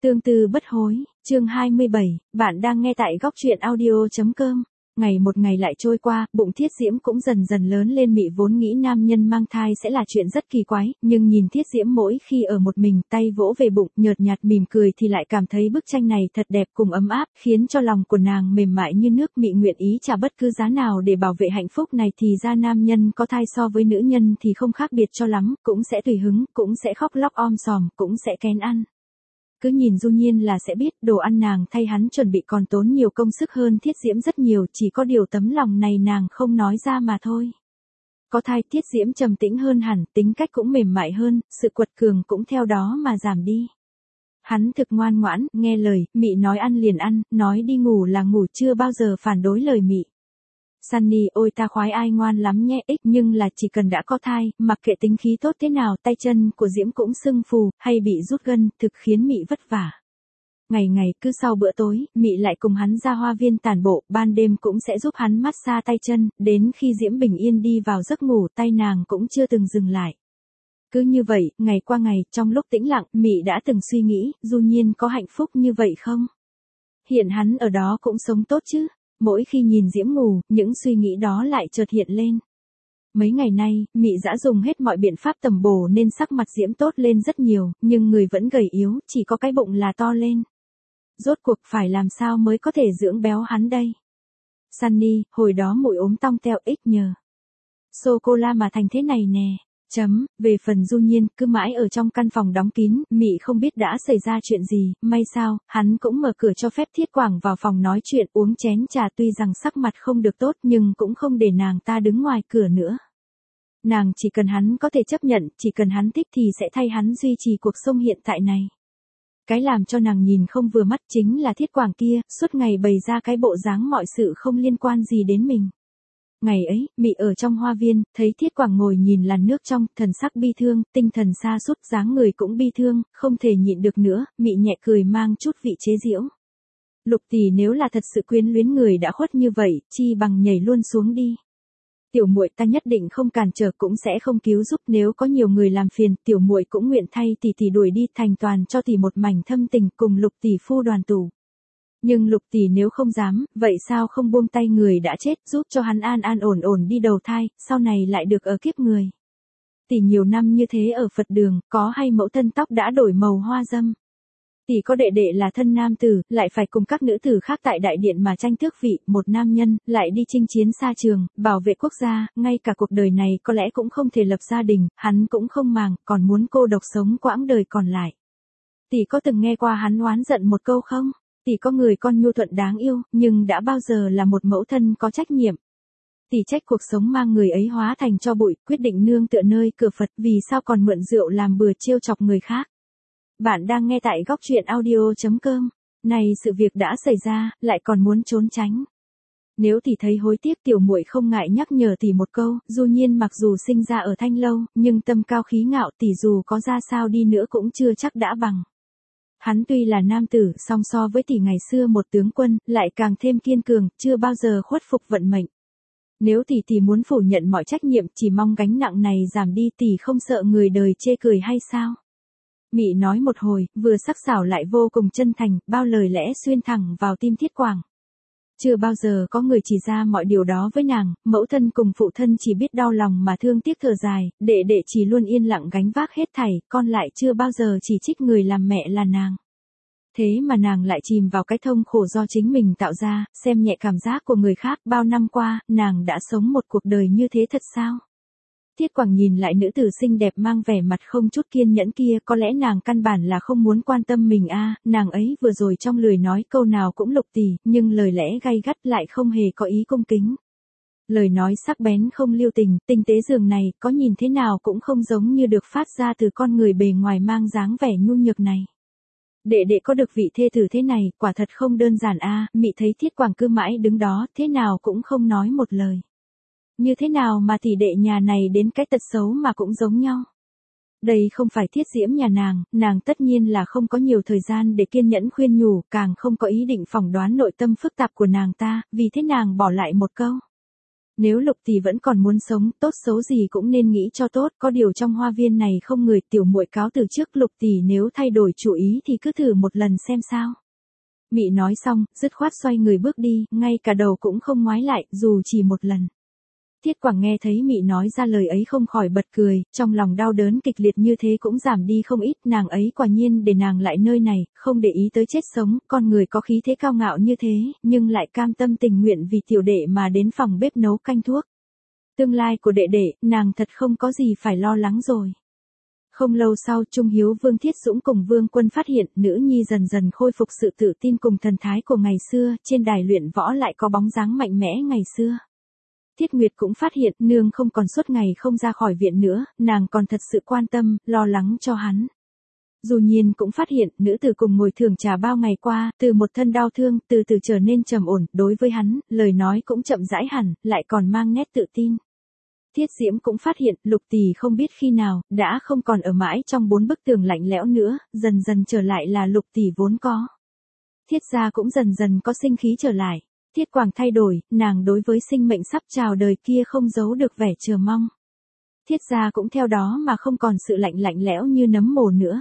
Tương tư bất hối, chương 27, bạn đang nghe tại góc truyện audio.com. Ngày một ngày lại trôi qua, bụng Thiết Diễm cũng dần dần lớn lên. Mị vốn nghĩ nam nhân mang thai sẽ là chuyện rất kỳ quái, nhưng nhìn Thiết Diễm mỗi khi ở một mình, tay vỗ về bụng, nhợt nhạt mỉm cười thì lại cảm thấy bức tranh này thật đẹp cùng ấm áp, khiến cho lòng của nàng mềm mại như nước. Mị nguyện ý trả bất cứ giá nào để bảo vệ hạnh phúc này. Thì ra nam nhân có thai so với nữ nhân thì không khác biệt cho lắm, cũng sẽ tùy hứng, cũng sẽ khóc lóc om sòm, cũng sẽ kén ăn. Cứ nhìn Du Nhiên là sẽ biết, đồ ăn nàng thay hắn chuẩn bị còn tốn nhiều công sức hơn Thiết Diễm rất nhiều, chỉ có điều tấm lòng này nàng không nói ra mà thôi. Có thai, Thiết Diễm trầm tĩnh hơn hẳn, tính cách cũng mềm mại hơn, sự quật cường cũng theo đó mà giảm đi. Hắn thực ngoan ngoãn, nghe lời, Mị nói ăn liền ăn, nói đi ngủ là ngủ, chưa bao giờ phản đối lời Mị. Sunny, ôi ta khoái ai ngoan lắm nhé, nhưng là chỉ cần đã có thai, mặc kệ tính khí tốt thế nào, tay chân của Diễm cũng sưng phù, hay bị rút gân, thực khiến Mị vất vả. Ngày ngày, cứ sau bữa tối, Mị lại cùng hắn ra hoa viên tản bộ, ban đêm cũng sẽ giúp hắn massage tay chân, đến khi Diễm bình yên đi vào giấc ngủ, tay nàng cũng chưa từng dừng lại. Cứ như vậy, ngày qua ngày, trong lúc tĩnh lặng, Mị đã từng suy nghĩ, Du Nhiên có hạnh phúc như vậy không? Hiện hắn ở đó cũng sống tốt chứ? Mỗi khi nhìn Diễm ngủ, những suy nghĩ đó lại chợt hiện lên. Mấy ngày nay, Mị đã dùng hết mọi biện pháp tầm bổ nên sắc mặt Diễm tốt lên rất nhiều, nhưng người vẫn gầy yếu, chỉ có cái bụng là to lên. Rốt cuộc phải làm sao mới có thể dưỡng béo hắn đây? Sunny, hồi đó muội ốm tong teo nhờ sô-cô-la mà thành thế này nè. Về phần Du Nhiên, cứ mãi ở trong căn phòng đóng kín, Mị không biết đã xảy ra chuyện gì, may sao, hắn cũng mở cửa cho phép Thiết Quảng vào phòng nói chuyện uống chén trà. Tuy rằng sắc mặt không được tốt nhưng cũng không để nàng ta đứng ngoài cửa nữa. Nàng chỉ cần hắn có thể chấp nhận, chỉ cần hắn thích thì sẽ thay hắn duy trì cuộc sống hiện tại này. Cái làm cho nàng nhìn không vừa mắt chính là Thiết Quảng kia, suốt ngày bày ra cái bộ dáng mọi sự không liên quan gì đến mình. Ngày ấy, Mị ở trong hoa viên, thấy Thiết Quảng ngồi nhìn làn nước trong, thần sắc bi thương, tinh thần sa sút, dáng người cũng bi thương, không thể nhịn được nữa, Mị nhẹ cười mang chút vị chế giễu. Lục tỷ nếu là thật sự quyến luyến người đã khuất như vậy, chi bằng nhảy luôn xuống đi. Tiểu muội ta nhất định không cản trở, cũng sẽ không cứu giúp, nếu có nhiều người làm phiền, tiểu muội cũng nguyện thay tỷ đuổi đi, thành toàn cho tỷ một mảnh thâm tình, cùng Lục tỷ phu đoàn tụ. Nhưng Lục tỷ nếu không dám, vậy sao không buông tay người đã chết, giúp cho hắn an an ổn ổn đi đầu thai, sau này lại được ở kiếp người. Tỷ nhiều năm như thế ở Phật đường, có hay mẫu thân tóc đã đổi màu hoa dâm. Tỷ có đệ đệ là thân nam tử, lại phải cùng các nữ tử khác tại đại điện mà tranh tước vị, một nam nhân, lại đi chinh chiến xa trường, bảo vệ quốc gia, ngay cả cuộc đời này có lẽ cũng không thể lập gia đình, hắn cũng không màng, còn muốn cô độc sống quãng đời còn lại. Tỷ có từng nghe qua hắn oán giận một câu không? Tỷ có người con nhu thuận đáng yêu, nhưng đã bao giờ là một mẫu thân có trách nhiệm. Tỷ trách cuộc sống mang người ấy hóa thành tro bụi, quyết định nương tựa nơi cửa Phật, vì sao còn mượn rượu làm bừa trêu chọc người khác. Bạn đang nghe tại góc truyện audio.com. Này sự việc đã xảy ra, lại còn muốn trốn tránh. Nếu tỷ thấy hối tiếc, tiểu muội không ngại nhắc nhở tỷ một câu, Du Nhiên mặc dù sinh ra ở Thanh Lâu, nhưng tâm cao khí ngạo, tỷ dù có ra sao đi nữa cũng chưa chắc đã bằng. Hắn tuy là nam tử, song so với tỷ ngày xưa một tướng quân, lại càng thêm kiên cường, chưa bao giờ khuất phục vận mệnh. Nếu tỷ muốn phủ nhận mọi trách nhiệm, chỉ mong gánh nặng này giảm đi, tỷ không sợ người đời chê cười hay sao? Mị nói một hồi, vừa sắc sảo lại vô cùng chân thành, bao lời lẽ xuyên thẳng vào tim Thiết Quảng. Chưa bao giờ có người chỉ ra mọi điều đó với nàng, mẫu thân cùng phụ thân chỉ biết đau lòng mà thương tiếc thở dài, đệ đệ chỉ luôn yên lặng gánh vác hết thảy, con lại chưa bao giờ chỉ trích người làm mẹ là nàng. Thế mà nàng lại chìm vào cái thông khổ do chính mình tạo ra, xem nhẹ cảm giác của người khác. Bao năm qua, nàng đã sống một cuộc đời như thế thật sao? Thiết Quảng nhìn lại nữ tử xinh đẹp mang vẻ mặt không chút kiên nhẫn kia, có lẽ nàng căn bản là không muốn quan tâm mình nàng ấy vừa rồi trong lời nói câu nào cũng Lục tỷ, nhưng lời lẽ gay gắt lại không hề có ý cung kính. Lời nói sắc bén không lưu tình, tinh tế dường này, có nhìn thế nào cũng không giống như được phát ra từ con người bề ngoài mang dáng vẻ nhu nhược này. Đệ đệ có được vị thê tử thế này, quả thật không đơn giản Mị thấy Thiết Quảng cứ mãi đứng đó, thế nào cũng không nói một lời. Như thế nào mà tỷ đệ nhà này đến cái tật xấu mà cũng giống nhau. Đây không phải Thiết Diễm nhà nàng tất nhiên là không có nhiều thời gian để kiên nhẫn khuyên nhủ, càng không có ý định phỏng đoán nội tâm phức tạp của nàng ta, vì thế nàng bỏ lại một câu. Nếu Lục Tỷ vẫn còn muốn sống, tốt xấu gì cũng nên nghĩ cho tốt, có điều trong hoa viên này không người, tiểu muội cáo từ trước. Lục Tỷ nếu thay đổi chủ ý thì cứ thử một lần xem sao. Mị nói xong, dứt khoát xoay người bước đi, ngay cả đầu cũng không ngoái lại, dù chỉ một lần. Thiết Quảng nghe thấy Mị nói ra lời ấy không khỏi bật cười, trong lòng đau đớn kịch liệt như thế cũng giảm đi không ít, nàng ấy quả nhiên để nàng lại nơi này, không để ý tới chết sống, con người có khí thế cao ngạo như thế, nhưng lại cam tâm tình nguyện vì tiểu đệ mà đến phòng bếp nấu canh thuốc. Tương lai của đệ đệ, nàng thật không có gì phải lo lắng rồi. Không lâu sau, Trung Hiếu Vương Thiết Dũng cùng Vương Quân phát hiện nữ nhi dần dần khôi phục sự tự tin cùng thần thái của ngày xưa, trên đài luyện võ lại có bóng dáng mạnh mẽ ngày xưa. Thiết Nguyệt cũng phát hiện nương không còn suốt ngày không ra khỏi viện nữa, nàng còn thật sự quan tâm, lo lắng cho hắn. Dù Nhiên cũng phát hiện nữ tử cùng ngồi thưởng trà bao ngày qua, từ một thân đau thương, từ từ trở nên trầm ổn, đối với hắn, lời nói cũng chậm rãi hẳn, lại còn mang nét tự tin. Thiết Diễm cũng phát hiện Lục Tỷ không biết khi nào, đã không còn ở mãi trong bốn bức tường lạnh lẽo nữa, dần dần trở lại là Lục Tỷ vốn có. Thiết gia cũng dần dần có sinh khí trở lại. Thiết Quảng thay đổi, nàng đối với sinh mệnh sắp chào đời kia không giấu được vẻ chờ mong. Thiết gia cũng theo đó mà không còn sự lạnh lẽo như nấm mồ nữa.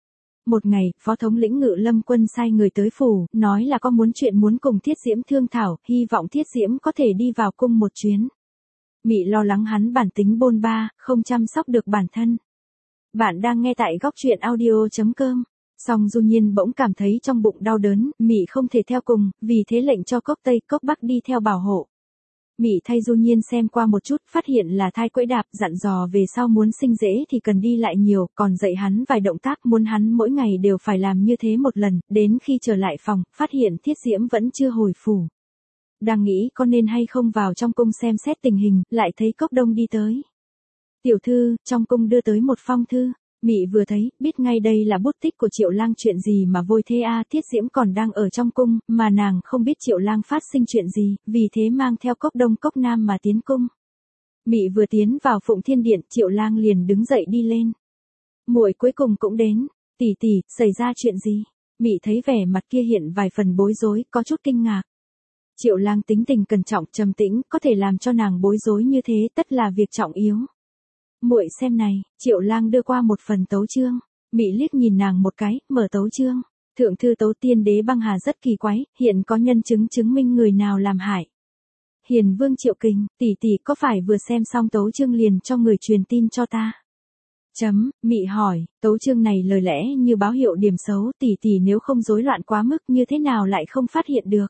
Một ngày, Phó thống lĩnh Ngự Lâm Quân sai người tới phủ, nói là có chuyện muốn cùng Thiết Diễm thương thảo, hy vọng Thiết Diễm có thể đi vào cung một chuyến. Mị lo lắng hắn bản tính bôn ba, không chăm sóc được bản thân. Bạn đang nghe tại góc truyện audio.com. Song Du Nhiên bỗng cảm thấy trong bụng đau đớn, Mị không thể theo cùng, vì thế lệnh cho Cốc Tây, Cốc Bắc đi theo bảo hộ. Mị thay Du Nhiên xem qua một chút, phát hiện là thai quẫy đạp, dặn dò về sau muốn sinh dễ thì cần đi lại nhiều, còn dạy hắn vài động tác muốn hắn mỗi ngày đều phải làm như thế một lần, đến khi trở lại phòng, phát hiện Thiết Diễm vẫn chưa hồi phủ. Đang nghĩ có nên hay không vào trong cung xem xét tình hình, lại thấy Cốc Đông đi tới. Tiểu thư, trong cung đưa tới một phong thư. Mị vừa thấy, biết ngay đây là bút tích của Triệu Lang. Chuyện gì mà vội thế a? Thiết Diễm còn đang ở trong cung, mà nàng không biết Triệu Lang phát sinh chuyện gì, vì thế mang theo Cốc Đông Cốc Nam mà tiến cung. Mị vừa tiến vào Phụng Thiên Điện, Triệu Lang liền đứng dậy đi lên. Muội cuối cùng cũng đến, tỷ tỷ, xảy ra chuyện gì? Mị thấy vẻ mặt kia hiện vài phần bối rối, có chút kinh ngạc. Triệu Lang tính tình cẩn trọng trầm tĩnh, có thể làm cho nàng bối rối như thế, tất là việc trọng yếu. Muội xem này, Triệu Lang đưa qua một phần tấu chương. Mị liếc nhìn nàng một cái, mở tấu chương. Thượng thư tấu tiên đế băng hà rất kỳ quái, hiện có nhân chứng chứng minh người nào làm hại. Hiền Vương Triệu Kình, tỷ tỷ có phải vừa xem xong tấu chương liền cho người truyền tin cho ta? Mị hỏi, tấu chương này lời lẽ như báo hiệu điểm xấu, tỷ tỷ nếu không rối loạn quá mức như thế nào lại không phát hiện được?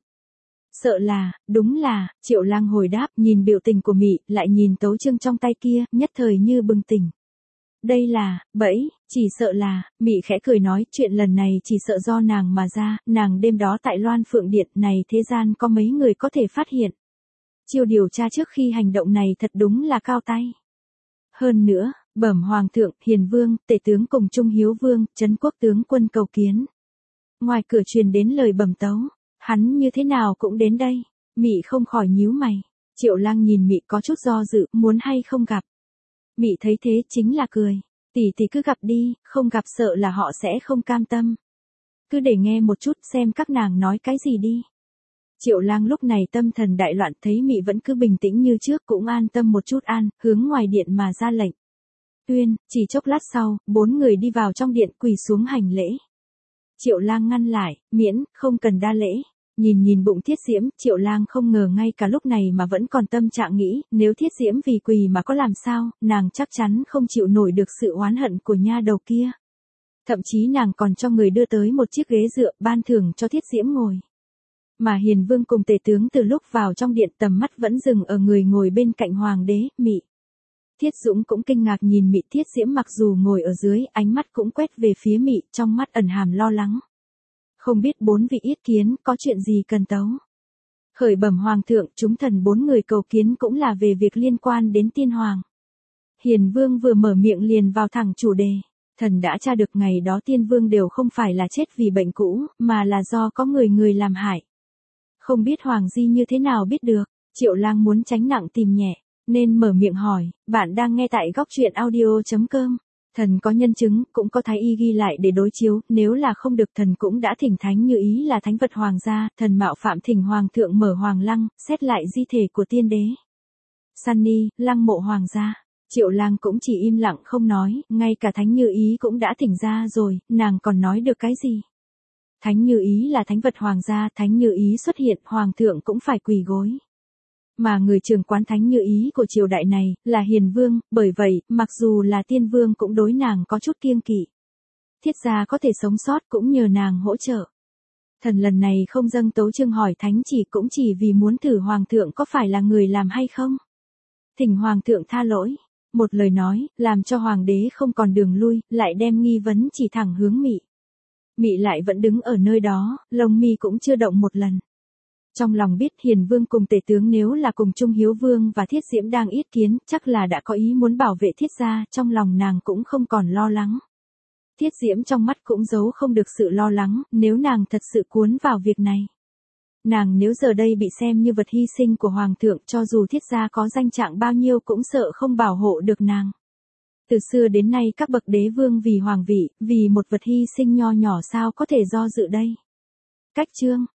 Sợ là, đúng là, Triệu Lang hồi đáp, nhìn biểu tình của Mị, lại nhìn tấu chương trong tay kia, nhất thời như bừng tỉnh. Đây là, bẫy, chỉ sợ là, Mị khẽ cười nói, chuyện lần này chỉ sợ do nàng mà ra, nàng đêm đó tại Loan Phượng Điện này thế gian có mấy người có thể phát hiện. Chiêu điều tra trước khi hành động này thật đúng là cao tay. Hơn nữa, bẩm Hoàng thượng, Hiền Vương, Tể tướng cùng Trung Hiếu Vương, Trấn Quốc tướng quân cầu kiến. Ngoài cửa truyền đến lời bẩm tấu. Hắn như thế nào cũng đến đây. Mị không khỏi nhíu mày. Triệu Lang nhìn Mị có chút do dự, muốn hay không gặp. Mị thấy thế chính là cười. Tỷ tỷ cứ gặp đi, không gặp sợ là họ sẽ không cam tâm. Cứ để nghe một chút xem các nàng nói cái gì đi. Triệu Lang lúc này tâm thần đại loạn, thấy Mị vẫn cứ bình tĩnh như trước cũng an tâm một chút, hướng ngoài điện mà ra lệnh. Tuyên, chỉ chốc lát sau, 4 người đi vào trong điện quỳ xuống hành lễ. Triệu Lang ngăn lại, miễn, không cần đa lễ. Nhìn bụng Thiết Diễm, Triệu Lang không ngờ ngay cả lúc này mà vẫn còn tâm trạng nghĩ, nếu Thiết Diễm vì quỳ mà có làm sao, nàng chắc chắn không chịu nổi được sự oán hận của nha đầu kia. Thậm chí nàng còn cho người đưa tới một chiếc ghế dựa, ban thưởng cho Thiết Diễm ngồi. Mà Hiền Vương cùng Tể tướng từ lúc vào trong điện tầm mắt vẫn dừng ở người ngồi bên cạnh Hoàng đế, Mị. Thiết Dũng cũng kinh ngạc nhìn Mị. Thiết Diễm mặc dù ngồi ở dưới, ánh mắt cũng quét về phía Mị, trong mắt ẩn hàm lo lắng. Không biết 4 vị yết kiến, có chuyện gì cần tấu? Khởi bẩm Hoàng thượng, chúng thần 4 người cầu kiến cũng là về việc liên quan đến tiên hoàng. Hiền Vương vừa mở miệng liền vào thẳng chủ đề. Thần đã tra được ngày đó tiên vương đều không phải là chết vì bệnh cũ, mà là do có người làm hại. Không biết Hoàng Di như thế nào biết được, Triệu Lang muốn tránh nặng tìm nhẹ, nên mở miệng hỏi, bạn đang nghe tại góc truyện audio.com. Thần có nhân chứng, cũng có thái y ghi lại để đối chiếu, nếu là không được thần cũng đã thỉnh thánh như ý là thánh vật hoàng gia, thần mạo phạm thỉnh hoàng thượng mở hoàng lăng, xét lại di thể của tiên đế. Sunny, lăng mộ hoàng gia. Triệu Lang cũng chỉ im lặng không nói, ngay cả Thánh Như Ý cũng đã tỉnh ra rồi, nàng còn nói được cái gì? Thánh Như Ý là thánh vật hoàng gia, Thánh Như Ý xuất hiện, hoàng thượng cũng phải quỳ gối. Mà người trưởng quán Thánh Như Ý của triều đại này, là Hiền Vương, bởi vậy, mặc dù là Tiên Vương cũng đối nàng có chút kiêng kỵ. Thiết gia có thể sống sót cũng nhờ nàng hỗ trợ. Thần lần này không dâng tấu chương hỏi thánh chỉ cũng chỉ vì muốn thử hoàng thượng có phải là người làm hay không. Thỉnh hoàng thượng tha lỗi. Một lời nói, làm cho hoàng đế không còn đường lui, lại đem nghi vấn chỉ thẳng hướng Mị. Mị lại vẫn đứng ở nơi đó, lông mi cũng chưa động một lần. Trong lòng biết Hiền Vương cùng tể tướng nếu là cùng Trung Hiếu Vương và Thiết Diễm đang yết kiến, chắc là đã có ý muốn bảo vệ Thiết gia, trong lòng nàng cũng không còn lo lắng. Thiết Diễm trong mắt cũng giấu không được sự lo lắng, nếu nàng thật sự cuốn vào việc này. Nàng nếu giờ đây bị xem như vật hy sinh của Hoàng thượng, cho dù Thiết gia có danh trạng bao nhiêu cũng sợ không bảo hộ được nàng. Từ xưa đến nay các bậc đế vương vì hoàng vị, vì một vật hy sinh nho nhỏ sao có thể do dự đây. Cách chương